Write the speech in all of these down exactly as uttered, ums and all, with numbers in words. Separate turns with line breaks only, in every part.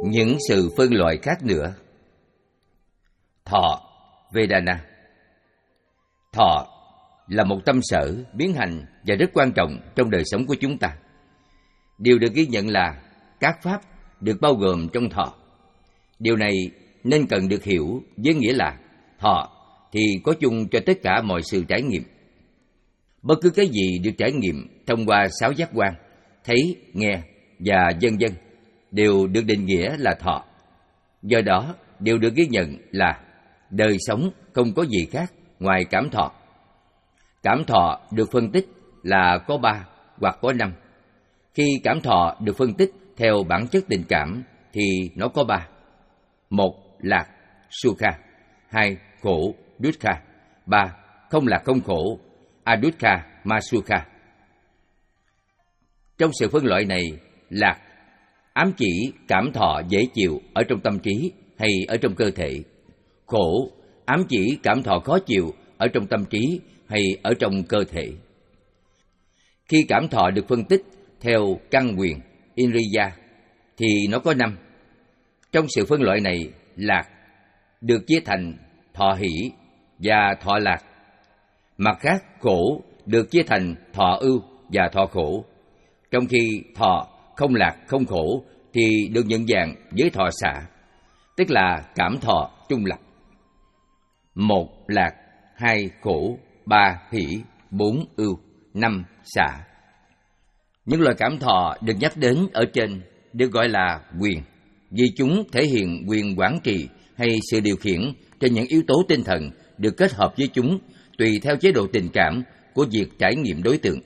Những sự phân loại khác nữa. Thọ, Vedana. Thọ là một tâm sở biến hành và rất quan trọng trong đời sống của chúng ta. Điều được ghi nhận là các pháp được bao gồm trong thọ. Điều này nên cần được hiểu với nghĩa là thọ thì có chung cho tất cả mọi sự trải nghiệm. Bất cứ cái gì được trải nghiệm thông qua sáu giác quan, thấy, nghe và vân vân đều được định nghĩa là thọ. Do đó, điều được ghi nhận là đời sống không có gì khác ngoài cảm thọ. Cảm thọ được phân tích là có ba hoặc có năm. Khi cảm thọ được phân tích theo bản chất tình cảm thì nó có ba. Một, lạc, sukha. Hai, khổ, dukkha. Ba, không lạc không khổ, adukkha, masukha. Trong sự phân loại này, lạc ám chỉ cảm thọ dễ chịu ở trong tâm trí hay ở trong cơ thể. Khổ ám chỉ cảm thọ khó chịu ở trong tâm trí hay ở trong cơ thể. Khi cảm thọ được phân tích theo căn quyền, indriya, thì nó có năm. Trong sự phân loại này, lạc được chia thành thọ hỷ và thọ lạc. Mặt khác, khổ được chia thành thọ ưu và thọ khổ. Trong khi thọ không lạc không khổ thì được nhận dạng với thọ xả, tức là cảm thọ trung lập. Một lạc, hai khổ, ba hỷ, bốn ưu, năm xả. Những loại cảm thọ được nhắc đến ở trên được gọi là quyền, vì chúng thể hiện quyền quản trị hay sự điều khiển trên những yếu tố tinh thần được kết hợp với chúng tùy theo chế độ tình cảm của việc trải nghiệm đối tượng.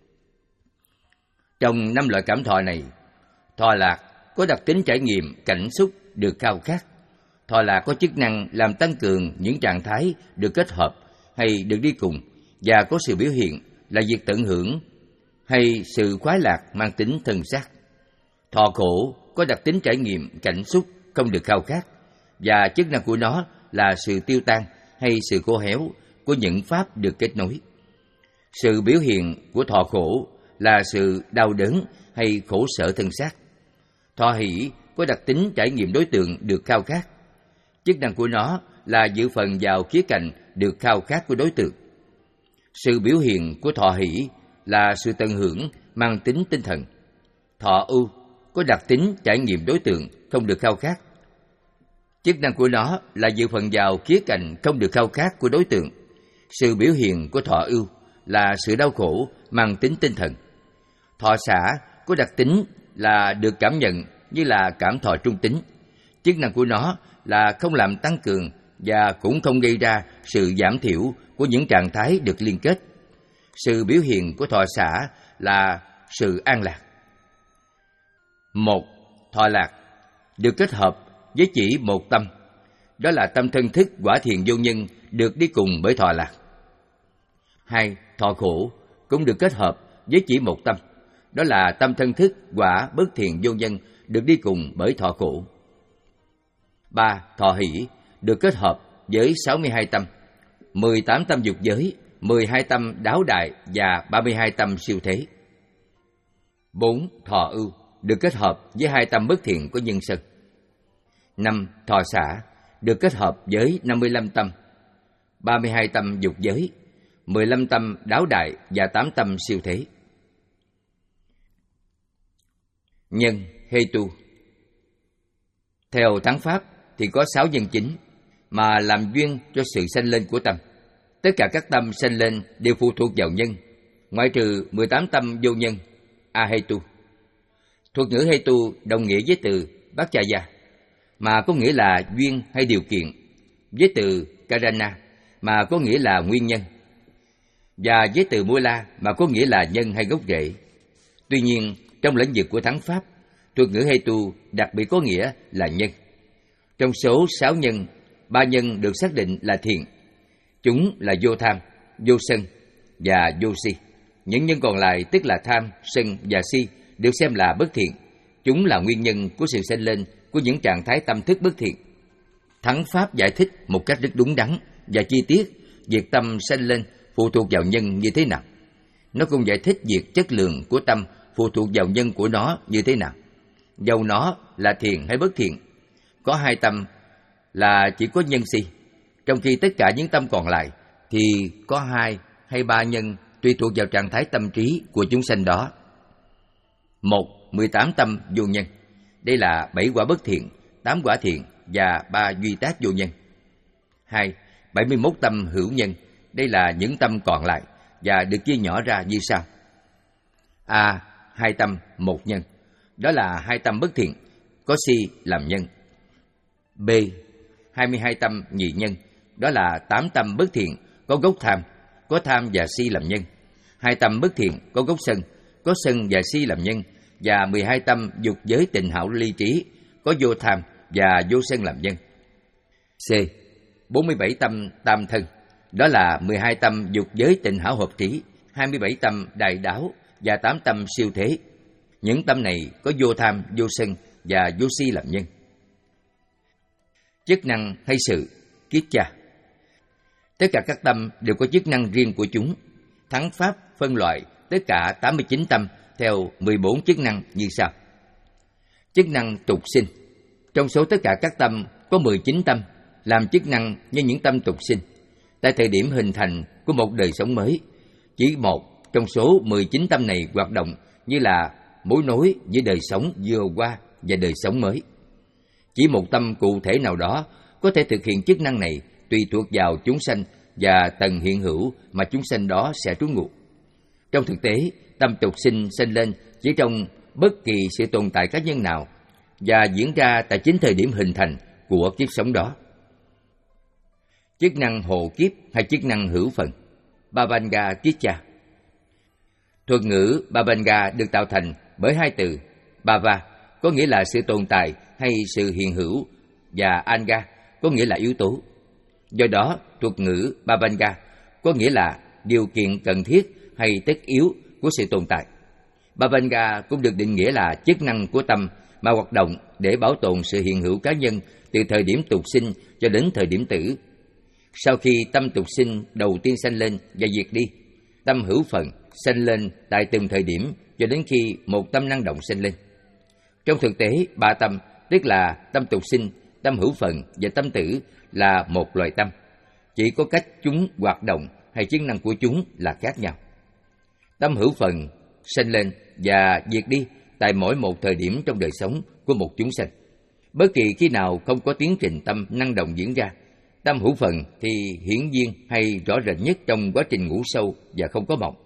Trong năm loại cảm thọ này, thọ lạc có đặc tính trải nghiệm cảm xúc được khao khát. Thọ lạc có chức năng làm tăng cường những trạng thái được kết hợp hay được đi cùng, và có sự biểu hiện là việc tận hưởng hay sự khoái lạc mang tính thân xác. Thọ khổ có đặc tính trải nghiệm cảm xúc không được khao khát, và chức năng của nó là sự tiêu tan hay sự khô héo của những pháp được kết nối. Sự biểu hiện của thọ khổ là sự đau đớn hay khổ sở thân xác. Thọ hỷ có đặc tính trải nghiệm đối tượng được khao khát. Chức năng của nó là dự phần vào khía cạnh được khao khát của đối tượng. Sự biểu hiện của thọ hỷ là sự tận hưởng mang tính tinh thần. Thọ ưu có đặc tính trải nghiệm đối tượng không được khao khát. Chức năng của nó là dự phần vào khía cạnh không được khao khát của đối tượng. Sự biểu hiện của thọ ưu là sự đau khổ mang tính tinh thần. Thọ xả có đặc tính là được cảm nhận như là cảm thọ trung tính. Chức năng của nó là không làm tăng cường và cũng không gây ra sự giảm thiểu của những trạng thái được liên kết. Sự biểu hiện của thọ xả là sự an lạc. Một, thọ lạc được kết hợp với chỉ một tâm, đó là tâm thân thức quả thiền vô nhân được đi cùng bởi thọ lạc. Hai, thọ khổ cũng được kết hợp với chỉ một tâm, đó là tâm thân thức quả bất thiền vô nhân được đi cùng bởi thọ khổ. Ba, thọ hỷ được kết hợp với sáu mươi hai tâm, mười tám tâm dục giới, mười hai tâm đáo đại và ba mươi hai tâm siêu thế. Bốn, thọ ưu được kết hợp với hai tâm bất thiện của nhân sân. Năm, thọ xả được kết hợp với năm mươi lăm tâm, ba mươi hai tâm dục giới, mười lăm tâm đáo đại và tám tâm siêu thế. Nhân, hetu. Theo thắng pháp thì có sáu nhân chính mà làm duyên cho sự sanh lên của tâm. Tất cả các tâm sanh lên đều phụ thuộc vào nhân, ngoại trừ mười tám tâm vô nhân, ahetu. Thuật ngữ hetu đồng nghĩa với từ bhakchaya, mà có nghĩa là duyên hay điều kiện, với từ karana, mà có nghĩa là nguyên nhân, và với từ mula, mà có nghĩa là nhân hay gốc rễ. Tuy nhiên, trong lĩnh vực của thắng pháp, thuật ngữ hetu đặc biệt có nghĩa là nhân. Trong số sáu nhân, ba nhân được xác định là thiện. Chúng là vô tham, vô sân và vô si. Những nhân còn lại, tức là tham, sân và si, được xem là bất thiện. Chúng là nguyên nhân của sự sanh lên của những trạng thái tâm thức bất thiện. Thắng pháp giải thích một cách rất đúng đắn và chi tiết việc tâm sanh lên phụ thuộc vào nhân như thế nào. Nó cũng giải thích việc chất lượng của tâm phụ thuộc vào nhân của nó như thế nào. dầu nó là thiện hay bất thiện. Có hai tâm là chỉ có nhân si, trong khi tất cả những tâm còn lại thì có hai hay ba nhân tùy thuộc vào trạng thái tâm trí của chúng sanh đó. Một, mười tám tâm vô nhân. Đây là bảy quả bất thiện, tám quả thiện và ba duy tác vô nhân. Hai, bảy mươi mốt tâm hữu nhân. Đây là những tâm còn lại và được chia nhỏ ra như sau. A. Hai tâm một nhân. Đó là hai tâm bất thiện, có si làm nhân. B. Hai mươi hai tâm nhị nhân. Đó là tám tâm bất thiện, có gốc tham, có tham và si làm nhân. Hai tâm bất thiện, có gốc sân, có sân và si làm nhân. Và mười hai tâm dục giới tình hảo ly trí, có vô tham và vô sân làm nhân. C. bốn mươi bảy tâm tam thân. Đó là mười hai tâm dục giới tình hảo hợp trí, hai mươi bảy tâm đại đáo và tám tâm siêu thế. Những tâm này có vô tham, vô sân và vô si làm nhân. Chức năng hay sự kiết cha. Tất cả các tâm đều có chức năng riêng của chúng. Thắng Pháp phân loại tất cả tám mươi chín tâm theo mười bốn chức năng như sau. Chức năng tục sinh. Trong số tất cả các tâm có mười chín tâm làm chức năng như những tâm tục sinh. Tại thời điểm hình thành của một đời sống mới, chỉ một trong số mười chín tâm này hoạt động như là mối nối giữa đời sống vừa qua và đời sống mới. Chỉ một tâm cụ thể nào đó có thể thực hiện chức năng này tùy thuộc vào chúng sanh và tầng hiện hữu mà chúng sanh đó sẽ trú ngụ. Trong thực tế, tâm tục sinh sinh lên chỉ trong bất kỳ sự tồn tại cá nhân nào và diễn ra tại chính thời điểm hình thành của kiếp sống đó. Chức năng hộ kiếp hay chức năng hữu phần. Bhavanga kiết cha. Thuật ngữ Bhavanga được tạo thành bởi hai từ Bhava có nghĩa là sự tồn tại hay sự hiện hữu và Anga có nghĩa là yếu tố. Do đó, thuật ngữ Bhavanga có nghĩa là điều kiện cần thiết hay tất yếu của sự tồn tại. Bhavanga cũng được định nghĩa là chức năng của tâm mà hoạt động để bảo tồn sự hiện hữu cá nhân từ thời điểm tục sinh cho đến thời điểm tử. Sau khi tâm tục sinh đầu tiên sanh lên và diệt đi, tâm hữu phần sanh lên tại từng thời điểm cho đến khi một tâm năng động sanh lên. Trong thực tế, ba tâm, tức là tâm tục sinh, tâm hữu phần và tâm tử là một loài tâm. Chỉ có cách chúng hoạt động hay chức năng của chúng là khác nhau. Tâm hữu phần sanh lên và diệt đi tại mỗi một thời điểm trong đời sống của một chúng sanh. Bất kỳ khi nào không có tiến trình tâm năng động diễn ra, tâm hữu phần thì hiển nhiên hay rõ rệt nhất trong quá trình ngủ sâu và không có mộng.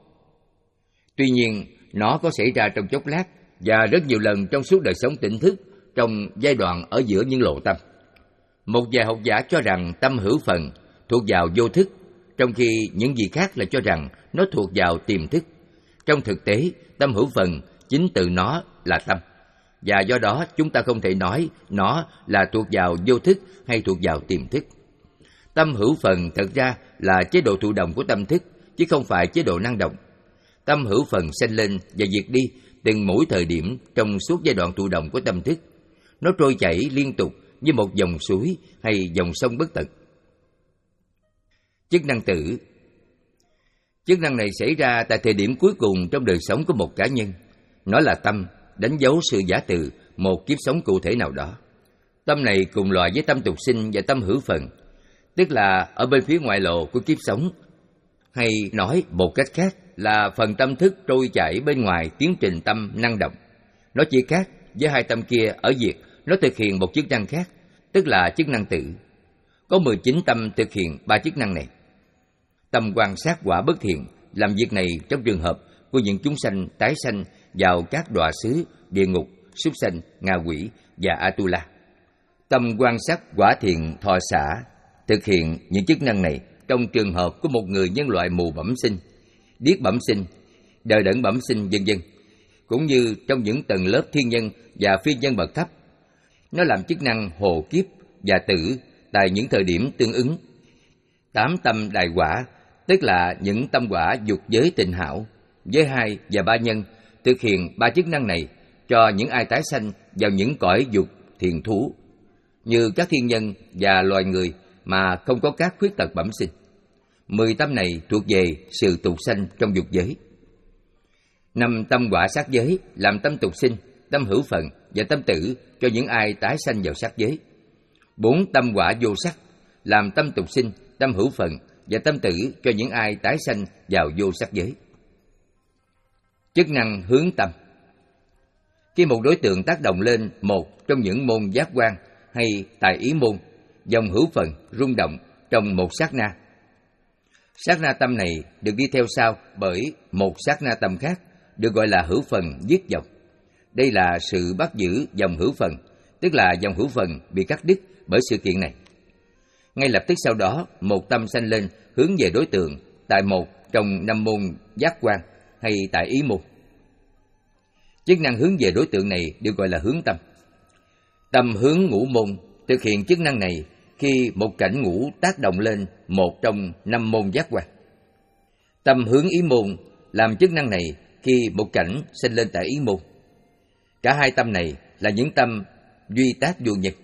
Tuy nhiên, nó có xảy ra trong chốc lát và rất nhiều lần trong suốt đời sống tỉnh thức trong giai đoạn ở giữa những lộ tâm. Một vài học giả cho rằng tâm hữu phần thuộc vào vô thức, trong khi những vị khác lại cho rằng nó thuộc vào tiềm thức. Trong thực tế, tâm hữu phần chính từ nó là tâm, và do đó chúng ta không thể nói nó là thuộc vào vô thức hay thuộc vào tiềm thức. Tâm hữu phần thật ra là chế độ thụ động của tâm thức, chứ không phải chế độ năng động. Tâm hữu phần sanh lên và diệt đi từng mỗi thời điểm trong suốt giai đoạn thụ động của tâm thức. Nó trôi chảy liên tục như một dòng suối hay dòng sông bất tận. Chức năng tử. Chức năng này xảy ra tại thời điểm cuối cùng trong đời sống của một cá nhân. Nó là tâm, đánh dấu sự giả từ một kiếp sống cụ thể nào đó. Tâm này cùng loại với tâm tục sinh và tâm hữu phần, tức là ở bên phía ngoại lộ của kiếp sống, hay nói một cách khác là phần tâm thức trôi chảy bên ngoài tiến trình tâm năng động. Nó chỉ khác với hai tâm kia ở việc nó thực hiện một chức năng khác, tức là chức năng tử. Có mười chín tâm thực hiện ba chức năng này. Tâm quan sát quả bất thiện làm việc này trong trường hợp của những chúng sanh tái sanh vào các đọa xứ, địa ngục, súc sanh, ngạ quỷ và Atula. Tâm quan sát quả thiện thọ xả thực hiện những chức năng này trong trường hợp của một người nhân loại mù bẩm sinh, điếc bẩm sinh, đờ đẫn bẩm sinh vân vân, cũng như trong những tầng lớp thiên nhân và phi nhân bậc thấp. Nó làm chức năng hộ kiếp và tử tại những thời điểm tương ứng. Tám tâm đại quả, tức là những tâm quả dục giới tịnh hảo, giới hai và ba nhân, thực hiện ba chức năng này cho những ai tái sanh vào những cõi dục thiền thú, như các thiên nhân và loài người mà không có các khuyết tật bẩm sinh. Mười tâm này thuộc về sự tục sanh trong dục giới. Năm tâm quả sát giới làm tâm tục sinh, tâm hữu phần và tâm tử cho những ai tái sanh vào sắc giới. Bốn tâm quả vô sắc làm tâm tục sinh, tâm hữu phần và tâm tử cho những ai tái sanh vào vô sắc giới. Chức năng hướng tâm. Khi một đối tượng tác động lên một trong những môn giác quan hay tài ý môn, dòng hữu phần rung động trong một sát na. Sát na tâm này được đi theo sau bởi một sát na tâm khác, được gọi là hữu phần dứt dòng. Đây là sự bắt giữ dòng hữu phần, tức là dòng hữu phần bị cắt đứt bởi sự kiện này. Ngay lập tức sau đó, một tâm sanh lên hướng về đối tượng tại một trong năm môn giác quan hay tại ý môn. Chức năng hướng về đối tượng này được gọi là hướng tâm. Tâm hướng ngũ môn thực hiện chức năng này khi một cảnh ngũ tác động lên một trong năm môn giác quan. Tâm hướng ý môn làm chức năng này khi một cảnh sinh lên tại ý môn. Cả hai tâm này là những tâm duy tác vô nhân.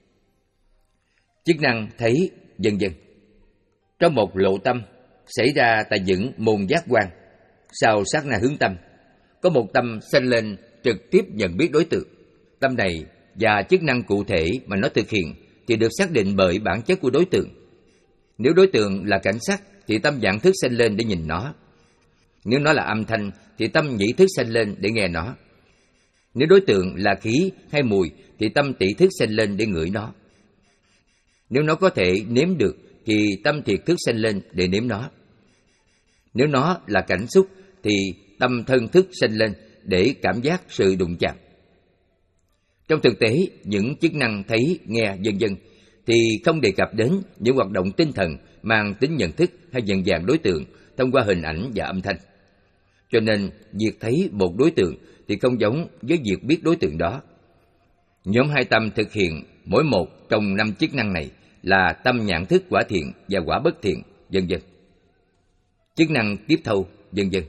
Chức năng thấy vân vân. Trong một lộ tâm xảy ra tại những môn giác quan, sau sát na hướng tâm, có một tâm sanh lên trực tiếp nhận biết đối tượng. Tâm này và chức năng cụ thể mà nó thực hiện thì được xác định bởi bản chất của đối tượng. Nếu đối tượng là cảnh sắc thì tâm dạng thức sanh lên để nhìn nó. Nếu nó là âm thanh thì tâm nhĩ thức sanh lên để nghe nó. Nếu đối tượng là khí hay mùi thì tâm tỷ thức sanh lên để ngửi nó. Nếu nó có thể nếm được thì tâm thiệt thức sanh lên để nếm nó. Nếu nó là cảnh xúc thì tâm thân thức sanh lên để cảm giác sự đụng chạm. Trong thực tế, những chức năng thấy, nghe, vân vân thì không đề cập đến những hoạt động tinh thần mang tính nhận thức hay nhận dạng đối tượng thông qua hình ảnh và âm thanh. Cho nên, việc thấy một đối tượng thì không giống với việc biết đối tượng đó. Nhóm hai tâm thực hiện mỗi một trong năm chức năng này là tâm nhãn thức quả thiện và quả bất thiện, vân vân. Chức năng tiếp thâu, vân vân.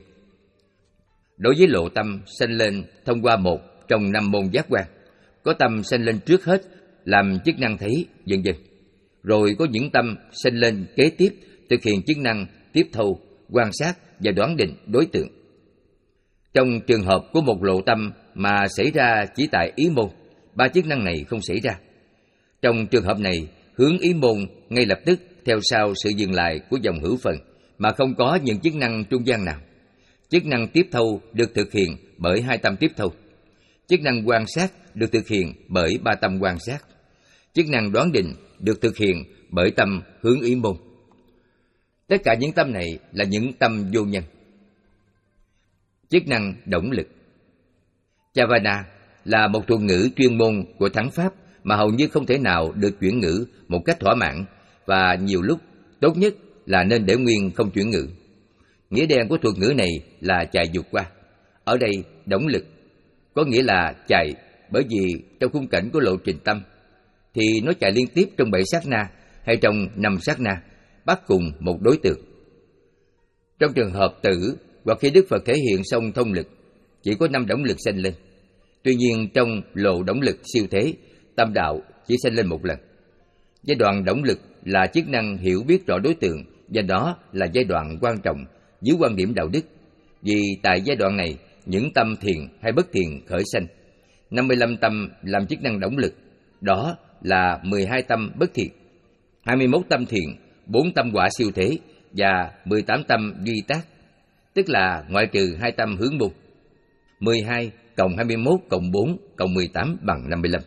Đối với lộ tâm sanh lên thông qua một trong năm môn giác quan, có tâm sanh lên trước hết làm chức năng thấy, vân vân. Rồi có những tâm sanh lên kế tiếp thực hiện chức năng tiếp thâu, quan sát và đoán định đối tượng. Trong trường hợp của một lộ tâm mà xảy ra chỉ tại ý môn, ba chức năng này không xảy ra. Trong trường hợp này, hướng ý môn ngay lập tức theo sau sự dừng lại của dòng hữu phần mà không có những chức năng trung gian nào. Chức năng tiếp thâu được thực hiện bởi hai tâm tiếp thâu. Chức năng quan sát được thực hiện bởi ba tâm quan sát. Chức năng đoán định được thực hiện bởi tâm hướng ý môn. Tất cả những tâm này là những tâm vô nhân. Chức năng động lực. Chavana là một thuật ngữ chuyên môn của thắng pháp mà hầu như không thể nào được chuyển ngữ một cách thỏa mãn, và nhiều lúc tốt nhất là nên để nguyên không chuyển ngữ. Nghĩa đen của thuật ngữ này là chạy vụt qua. Ở đây, động lực có nghĩa là chạy, bởi vì trong khung cảnh của lộ trình tâm thì nó chạy liên tiếp trong bảy sát na hay trong năm sát na, bắt cùng một đối tượng. Trong trường hợp tử hoặc khi Đức Phật thể hiện xong thông lực, chỉ có năm động lực sanh lên. Tuy nhiên trong lộ động lực siêu thế, tâm đạo chỉ sanh lên một lần. Giai đoạn động lực là chức năng hiểu biết rõ đối tượng, và đó là giai đoạn quan trọng dưới quan điểm đạo đức. Vì tại giai đoạn này, những tâm thiện hay bất thiện khởi sanh. năm mươi lăm tâm làm chức năng động lực, đó là mười hai tâm bất thiện, hai mươi mốt tâm thiện, bốn tâm quả siêu thế và mười tám tâm duy tác, tức là ngoại trừ hai tâm hướng môn. mười hai cộng hai mươi mốt cộng bốn cộng mười tám bằng năm mươi lăm.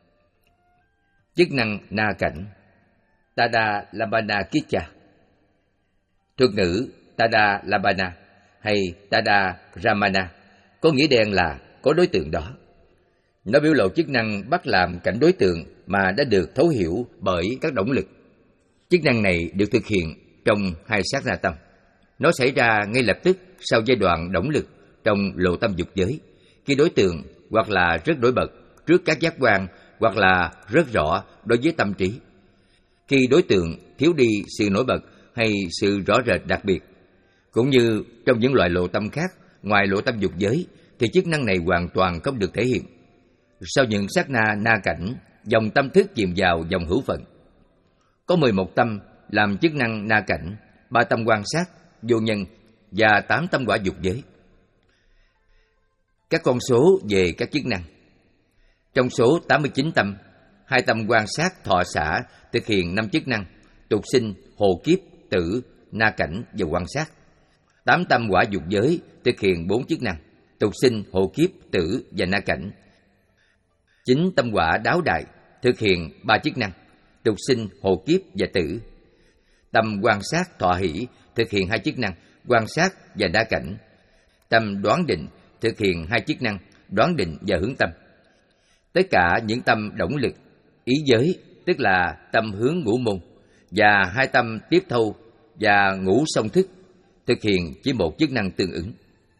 Chức năng na cảnh. Tada Labana Kicha. Thuật ngữ Tada Labana hay Tada Ramana có nghĩa đen là có đối tượng đó. Nó biểu lộ chức năng bắt làm cảnh đối tượng mà đã được thấu hiểu bởi các động lực. Chức năng này được thực hiện trong hai sát na tâm. Nó xảy ra ngay lập tức sau giai đoạn động lực trong lộ tâm dục giới, khi đối tượng hoặc là rất nổi bật trước các giác quan hoặc là rất rõ đối với tâm trí. Khi đối tượng thiếu đi sự nổi bật hay sự rõ rệt đặc biệt, cũng như trong những loại lộ tâm khác ngoài lộ tâm dục giới, thì chức năng này hoàn toàn không được thể hiện. Sau những sát na na cảnh, dòng tâm thức chìm vào dòng hữu phận. Có mười một tâm làm chức năng na cảnh, ba tâm quan sát, vô nhân và tám tâm quả dục giới. Các con số về các chức năng. Trong số tám mươi chín tâm, hai tâm quan sát thọ xả thực hiện năm chức năng: tục sinh, hộ kiếp, tử, na cảnh và quan sát. Tám tâm quả dục giới thực hiện bốn chức năng: tục sinh, hộ kiếp, tử và na cảnh. Chín tâm quả đáo đại thực hiện ba chức năng: tục sinh, hộ kiếp và tử. Tâm quan sát thọ hỷ thực hiện hai chức năng: quan sát và na cảnh. Tâm đoán định thực hiện hai chức năng: đoán định và hướng tâm. Tất cả những tâm động lực, ý giới, tức là tâm hướng ngũ môn, và hai tâm tiếp thâu và ngũ song thức thực hiện chỉ một chức năng tương ứng.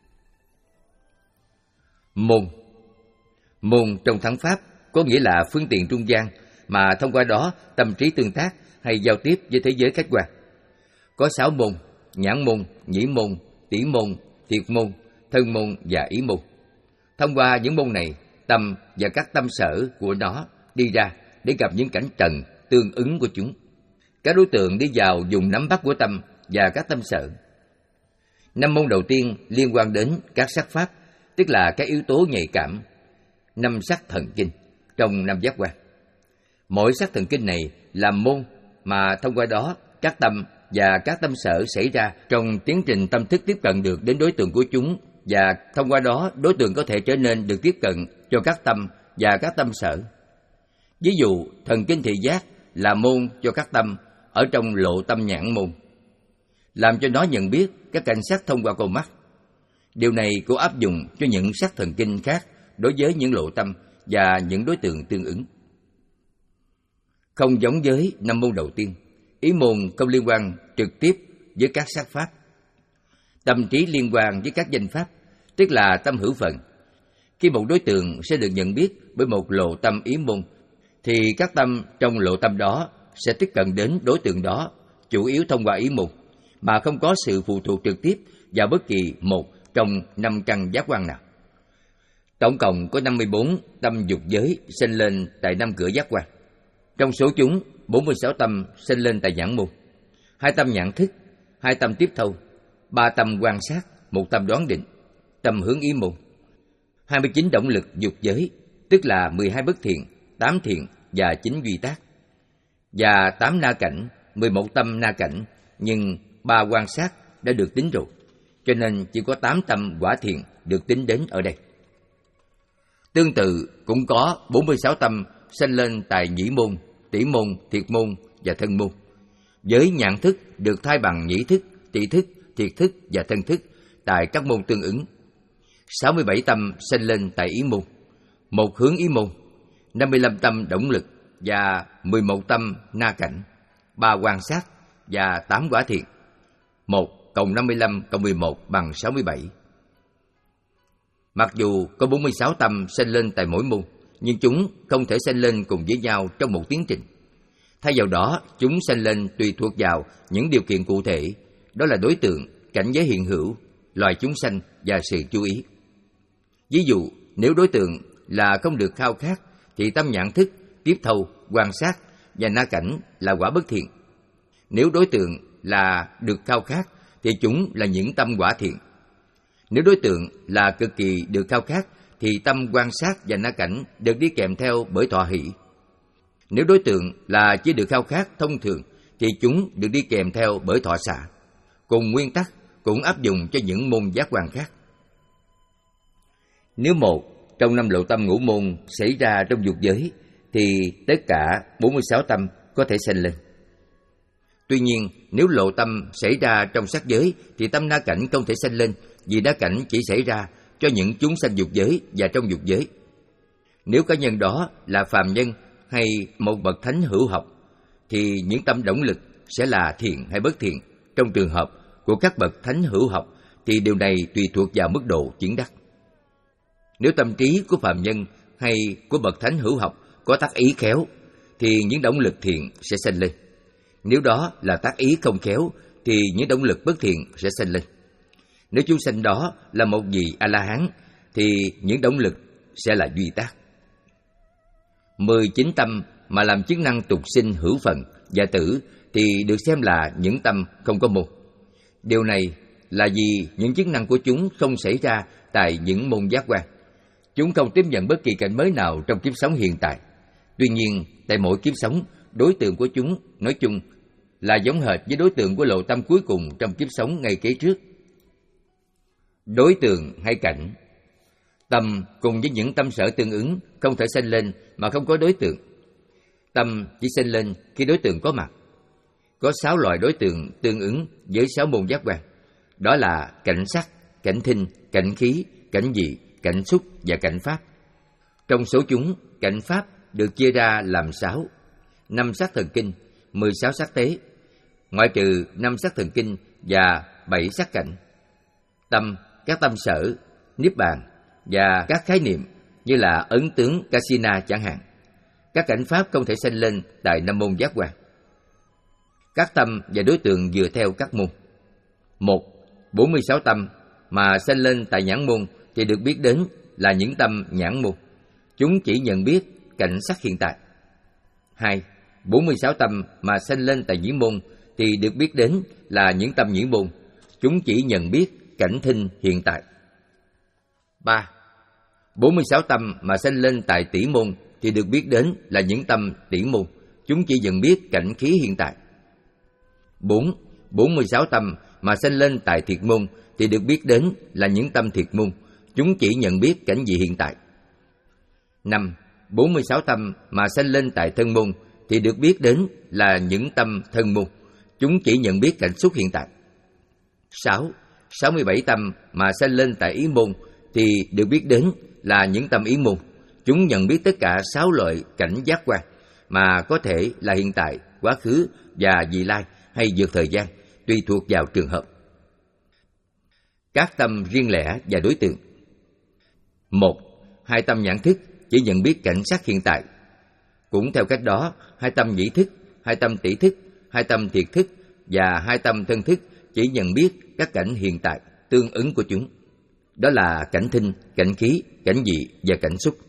Môn Môn trong thắng pháp có nghĩa là phương tiện trung gian mà thông qua đó tâm trí tương tác hay giao tiếp với thế giới khách quan. Có sáu môn: nhãn môn, nhĩ môn, tỷ môn, thiệt môn, thân môn và ý môn. Thông qua những môn này, tâm và các tâm sở của nó đi ra để gặp những cảnh trần tương ứng của chúng. Các đối tượng đi vào dùng nắm bắt của tâm và các tâm sở. Năm môn đầu tiên liên quan đến các sắc pháp, tức là các yếu tố nhạy cảm, năm sắc thần kinh trong năm giác quan. Mỗi sắc thần kinh này làm môn mà thông qua đó các tâm và các tâm sở xảy ra trong tiến trình tâm thức tiếp cận được đến đối tượng của chúng, và thông qua đó đối tượng có thể trở nên được tiếp cận cho các tâm và các tâm sở. Ví dụ, thần kinh thị giác là môn cho các tâm ở trong lộ tâm nhãn môn, làm cho nó nhận biết các cảnh sắc thông qua con mắt. Điều này cũng áp dụng cho những sắc thần kinh khác đối với những lộ tâm và những đối tượng tương ứng. Không giống với năm môn đầu tiên, ý môn không liên quan trực tiếp với các sắc pháp. Tâm trí liên quan với các danh pháp, tức là tâm hữu phận. Khi một đối tượng sẽ được nhận biết bởi một lộ tâm ý môn, thì các tâm trong lộ tâm đó sẽ tiếp cận đến đối tượng đó chủ yếu thông qua ý môn, mà không có sự phụ thuộc trực tiếp vào bất kỳ một trong năm căn giác quan nào. Tổng cộng có năm mươi bốn tâm dục giới sinh lên tại năm cửa giác quan. Trong số chúng, bốn mươi sáu tâm sinh lên tại nhãn môn, hai tâm nhãn thức, hai tâm tiếp thâu, ba tâm quan sát, một tâm đoán định, tâm hướng ý môn. hai mươi chín động lực dục giới, tức là mười hai bất thiện, tám thiện và chín duy tác. Và tám na cảnh, mười một tâm na cảnh, nhưng ba quan sát đã được tính rồi, cho nên chỉ có tám tâm quả thiện được tính đến ở đây. Tương tự cũng có bốn mươi sáu tâm sanh lên tại nhĩ môn, tỷ môn, thiệt môn và thân môn. Với nhãn thức được thay bằng nhĩ thức, tỷ thức, thiệt thức và thân thức tại các môn tương ứng. sáu mươi bảy tâm sanh lên tại ý môn, một hướng ý môn, năm mươi lăm tâm động lực và mười một tâm na cảnh, ba quan sát và tám quả thiện. một cộng năm mươi lăm cộng mười một bằng sáu mươi bảy. Mặc dù có bốn mươi sáu tâm sanh lên tại mỗi môn, nhưng chúng không thể sanh lên cùng với nhau trong một tiến trình. Thay vào đó, chúng sanh lên tùy thuộc vào những điều kiện cụ thể, đó là đối tượng, cảnh giới hiện hữu, loài chúng sanh và sự chú ý. Ví dụ, nếu đối tượng là không được khao khát, thì tâm nhãn thức, tiếp thâu, quan sát và na cảnh là quả bất thiện. Nếu đối tượng là được khao khát, thì chúng là những tâm quả thiện. Nếu đối tượng là cực kỳ được khao khát, thì tâm quan sát và na cảnh được đi kèm theo bởi thọ hỷ. Nếu đối tượng là chỉ được khao khát thông thường, thì chúng được đi kèm theo bởi thọ xả. Cùng nguyên tắc cũng áp dụng cho những môn giác quan khác. Nếu một trong năm lộ tâm ngũ môn xảy ra trong dục giới, thì tất cả bốn mươi sáu tâm có thể sanh lên. Tuy nhiên, nếu lộ tâm xảy ra trong sắc giới, thì tâm na cảnh không thể sanh lên, vì na cảnh chỉ xảy ra cho những chúng sanh dục giới và trong dục giới. Nếu cá nhân đó là phàm nhân hay một bậc thánh hữu học, thì những tâm động lực sẽ là thiện hay bất thiện. Trong trường hợp của các bậc thánh hữu học, thì điều này tùy thuộc vào mức độ chứng đắc. Nếu tâm trí của phàm nhân hay của bậc thánh hữu học có tác ý khéo, thì những động lực thiện sẽ sanh lên. Nếu đó là tác ý không khéo, thì những động lực bất thiện sẽ sanh lên. Nếu chúng sanh đó là một vị A-la-hán, thì những động lực sẽ là duy tác. Mười chín tâm mà làm chức năng tục sinh, hữu phận và tử thì được xem là những tâm không có môn. Điều này là vì những chức năng của chúng không xảy ra tại những môn giác quan. chúng không tiếp nhận bất kỳ cảnh mới nào trong kiếp sống hiện tại. Tuy nhiên, tại mỗi kiếp sống, đối tượng của chúng nói chung là giống hệt với đối tượng của lộ tâm cuối cùng trong kiếp sống ngay kế trước. Đối tượng hay cảnh. Tâm cùng với những tâm sở tương ứng không thể sanh lên mà không có đối tượng. Tâm chỉ sanh lên khi đối tượng có mặt. Có sáu loại đối tượng tương ứng với sáu môn giác quan. Đó là cảnh sắc, cảnh thinh, cảnh khí, cảnh vị, cảnh xúc và cảnh pháp. Trong số chúng, cảnh pháp được chia ra làm sáu: năm sắc thần kinh, mười sáu sắc tế, ngoại trừ năm sắc thần kinh và bảy sắc cảnh. Tâm, các tâm sở, niết bàn và các khái niệm như là ấn tướng Kasina chẳng hạn. Các cảnh pháp không thể sanh lên tại năm môn giác quan. Các tâm và đối tượng dựa theo các môn. Một, bốn mươi sáu tâm mà sanh lên tại nhãn môn thì được biết đến là những tâm nhãn môn. Chúng chỉ nhận biết cảnh sắc hiện tại. Hai, bốn mươi sáu tâm mà sanh lên tại nhĩ môn thì được biết đến là những tâm nhĩ môn. Chúng chỉ nhận biết cảnh thinh hiện tại. Ba, bốn mươi sáu tâm mà sanh lên tại tỷ môn thì được biết đến là những tâm tỷ môn. Chúng chỉ nhận biết cảnh khí hiện tại. Bốn, bốn mươi sáu tâm mà sanh lên tại thiệt môn thì được biết đến là những tâm thiệt môn. Chúng chỉ nhận biết cảnh vị hiện tại. Năm, bốn mươi sáu tâm mà sanh lên tại thân môn thì được biết đến là những tâm thân môn. Chúng chỉ nhận biết cảnh xúc hiện tại. Sáu, sáu mươi bảy tâm mà sanh lên tại ý môn thì được biết đến là những tâm ý môn. Chúng nhận biết tất cả sáu loại cảnh giác quan mà có thể là hiện tại, quá khứ và vị lai hay vượt thời gian, tùy thuộc vào trường hợp. Các tâm riêng lẻ và đối tượng. Một, hai tâm nhãn thức chỉ nhận biết cảnh sắc hiện tại. Cũng theo cách đó, hai tâm nhĩ thức, hai tâm tỷ thức, hai tâm thiệt thức và hai tâm thân thức chỉ nhận biết các cảnh hiện tại tương ứng của chúng. Đó là cảnh thinh, cảnh khí, cảnh vị và cảnh xúc.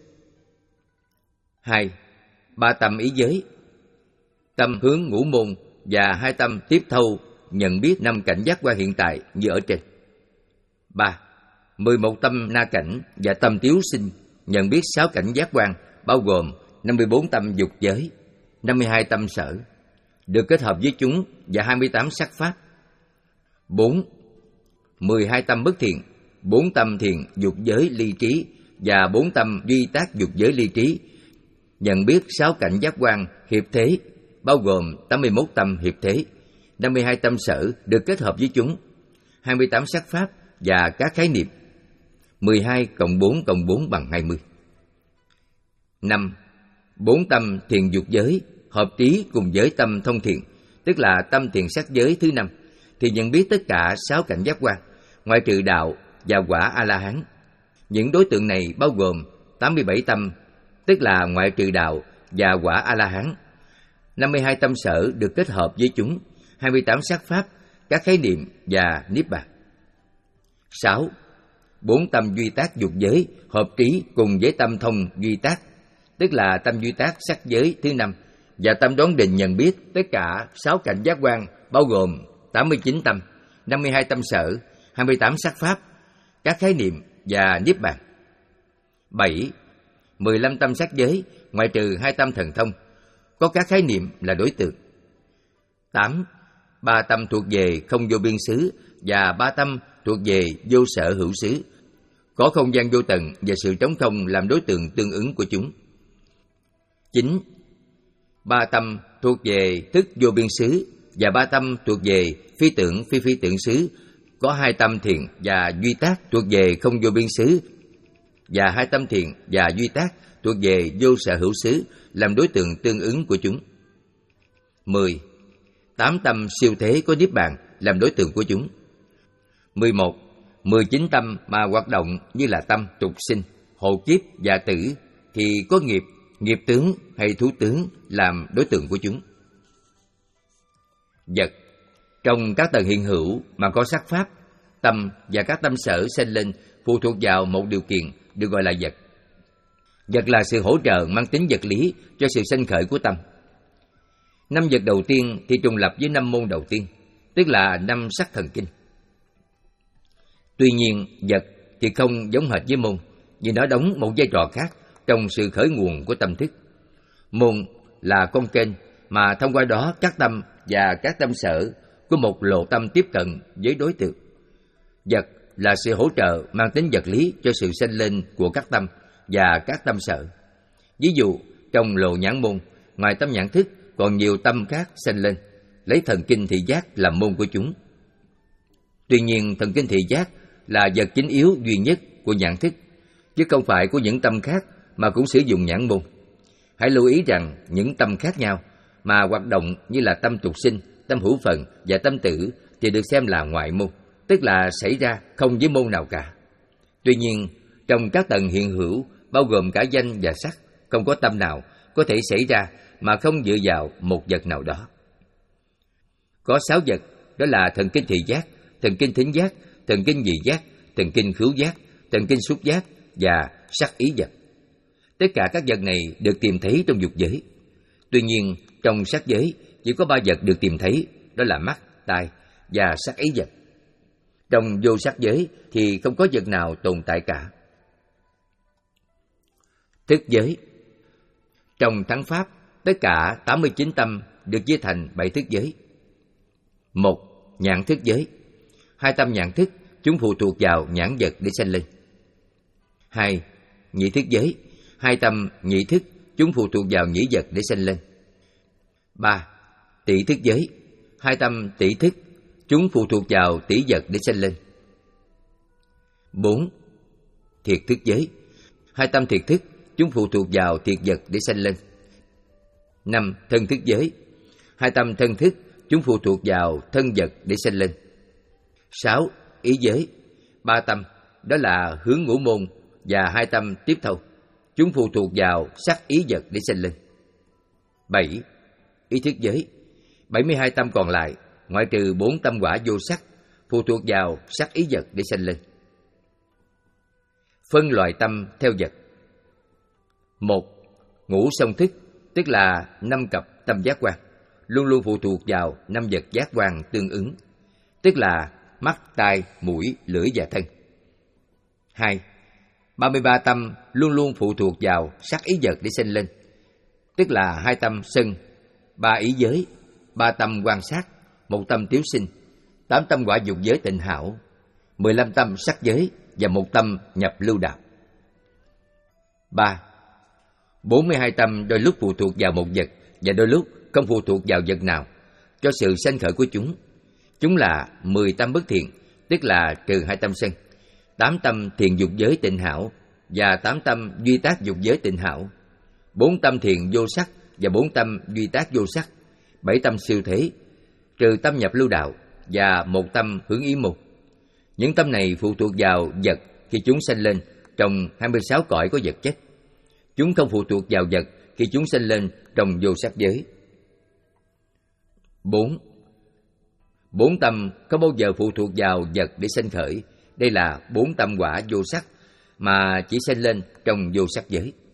Hai, ba tâm ý giới. Tâm hướng ngũ môn và hai tâm tiếp thâu nhận biết năm cảnh giác quan hiện tại như ở trên. Ba, mười một tâm na cảnh và tâm tiếu sinh nhận biết sáu cảnh giác quan bao gồm năm mươi bốn tâm dục giới, năm mươi hai tâm sở, được kết hợp với chúng và hai mươi tám sắc pháp. Bốn, mười hai tâm bất thiện, bốn tâm thiện dục giới ly trí và bốn tâm duy tác dục giới ly trí nhận biết sáu cảnh giác quan hiệp thế bao gồm tám mươi mốt tâm hiệp thế, năm mươi hai tâm sở được kết hợp với chúng, hai mươi tám sắc pháp và các khái niệm. mười hai cộng bốn cộng bốn bằng hai mươi. Năm, bốn tâm thiện dục giới hợp trí cùng với tâm thông thiện, tức là tâm thiện sắc giới thứ năm, thì nhận biết tất cả sáu cảnh giác quan, ngoại trừ đạo và quả A-la-hán. Những đối tượng này bao gồm tám mươi bảy tâm, tức là ngoại trừ đạo và quả A-la-hán, năm mươi hai tâm sở được kết hợp với chúng, hai mươi tám sắc pháp, các khái niệm và niết bàn. Sáu, bốn tâm duy tác dục giới hợp trí cùng với tâm thông duy tác, tức là tâm duy tác sắc giới thứ năm, và tâm đoán định nhận biết tất cả sáu cảnh giác quan bao gồm tám mươi chín tâm, năm mươi hai tâm sở, hai mươi tám sắc pháp, các khái niệm và niết bàn. Bảy, mười lăm tâm sắc giới ngoại trừ hai tâm thần thông, có các khái niệm là đối tượng. Tám, ba tâm thuộc về không vô biên xứ và ba tâm thuộc về vô sở hữu xứ, có không gian vô tận và sự trống không làm đối tượng tương ứng của chúng. Chín, ba tâm thuộc về thức vô biên xứ và ba tâm thuộc về phi tưởng phi phi tưởng xứ, có hai tâm thiện và duy tác thuộc về không vô biên xứ và hai tâm thiện và duy tác thuộc về vô sở hữu xứ làm đối tượng tương ứng của chúng. Mười, tám tâm siêu thế có niết bàn làm đối tượng của chúng. Mười một, mười chín tâm mà hoạt động như là tâm tục sinh, hộ kiếp và tử thì có nghiệp, nghiệp tướng hay thú tướng làm đối tượng của chúng. Vật. Trong các tầng hiện hữu mà có sắc pháp, tâm và các tâm sở sanh lên phụ thuộc vào một điều kiện được gọi là vật. Vật là sự hỗ trợ mang tính vật lý cho sự sanh khởi của tâm. Năm vật đầu tiên thì trùng lập với năm môn đầu tiên, tức là năm sắc thần kinh. Tuy nhiên, vật thì không giống hệt với môn, nhưng nó đóng một vai trò khác trong sự khởi nguồn của tâm thức. Môn là con kênh mà thông qua đó các tâm và các tâm sở có một lộ tâm tiếp cận với đối tượng. Vật là sự hỗ trợ mang tính vật lý cho sự sanh lên của các tâm và các tâm sở. Ví dụ, trong lộ nhãn môn, ngoài tâm nhãn thức còn nhiều tâm khác sanh lên, lấy thần kinh thị giác làm môn của chúng. Tuy nhiên, thần kinh thị giác là vật chính yếu duy nhất của nhãn thức, chứ không phải của những tâm khác mà cũng sử dụng nhãn môn. Hãy lưu ý rằng những tâm khác nhau mà hoạt động như là tâm tục sinh, tâm hữu phần và tâm tử thì được xem là ngoại môn, tức là xảy ra không với môn nào cả. Tuy nhiên, trong các tầng hiện hữu, bao gồm cả danh và sắc, không có tâm nào có thể xảy ra mà không dựa vào một vật nào đó. Có sáu vật, đó là thần kinh thị giác, thần kinh thính giác, thần kinh vị giác, thần kinh khứu giác, thần kinh xúc giác và sắc ý vật. Tất cả các vật này được tìm thấy trong dục giới. Tuy nhiên, trong sắc giới chỉ có ba vật được tìm thấy, đó là mắt, tai và sắc ý vật. Trong vô sắc giới thì không có vật nào tồn tại cả. Thức giới. Trong thắng pháp, tất cả tám mươi chín tâm được chia thành bảy thức giới. Một, nhãn thức giới. Hai tâm nhãn thức, chúng phụ thuộc vào nhãn vật để sanh lên. Hai, nhị thức giới. Hai tâm nhị thức, chúng phụ thuộc vào nhĩ vật để sanh lên. Ba, tỷ thức giới. Hai tâm tỷ thức, chúng phụ thuộc vào tỷ vật để sanh lên. Bốn, thiệt thức giới. Hai tâm thiệt thức, chúng phụ thuộc vào thiệt vật để sanh lên. Năm, thân thức giới. Hai tâm thân thức, chúng phụ thuộc vào thân vật để sanh lên. Sáu, ý giới. Ba tâm, đó là hướng ngũ môn và hai tâm tiếp thâu, chúng phụ thuộc vào sắc ý vật để sanh lên. Bảy, ý thức giới. bảy mươi hai tâm còn lại, ngoại trừ bốn tâm quả vô sắc, phụ thuộc vào sắc ý vật để sanh lên. Phân loại tâm theo vật. Một, ngũ song thức, tức là năm cặp tâm giác quan, luôn luôn phụ thuộc vào năm vật giác quan tương ứng, tức là mắt, tai, mũi, lưỡi và thân. Hai, ba mươi ba tâm luôn luôn phụ thuộc vào sắc ý vật để sanh lên, tức là hai tâm sân, ba ý giới, ba tâm quan sát, một tâm tiếu sinh, tám tâm quả dục giới tịnh hảo, mười lăm tâm sắc giới và một tâm nhập lưu đạo. Ba, bốn mươi hai tâm đôi lúc phụ thuộc vào một vật và đôi lúc không phụ thuộc vào vật nào, cho sự sanh khởi của chúng. Chúng là mười tâm bất thiện, tức là trừ hai tâm sân, tám tâm thiện dục giới tịnh hảo và tám tâm duy tác dục giới tịnh hảo, bốn tâm thiện vô sắc và bốn tâm duy tác vô sắc, bảy tâm siêu thế, trừ tâm nhập lưu đạo và một tâm hướng ý môn. Những tâm này phụ thuộc vào vật khi chúng sanh lên trong hai mươi sáu cõi có vật chất. Chúng không phụ thuộc vào vật khi chúng sanh lên trong vô sắc giới. Bốn, bốn tâm không bao giờ phụ thuộc vào vật để sanh khởi. Đây là bốn tâm quả vô sắc mà chỉ sanh lên trong vô sắc giới.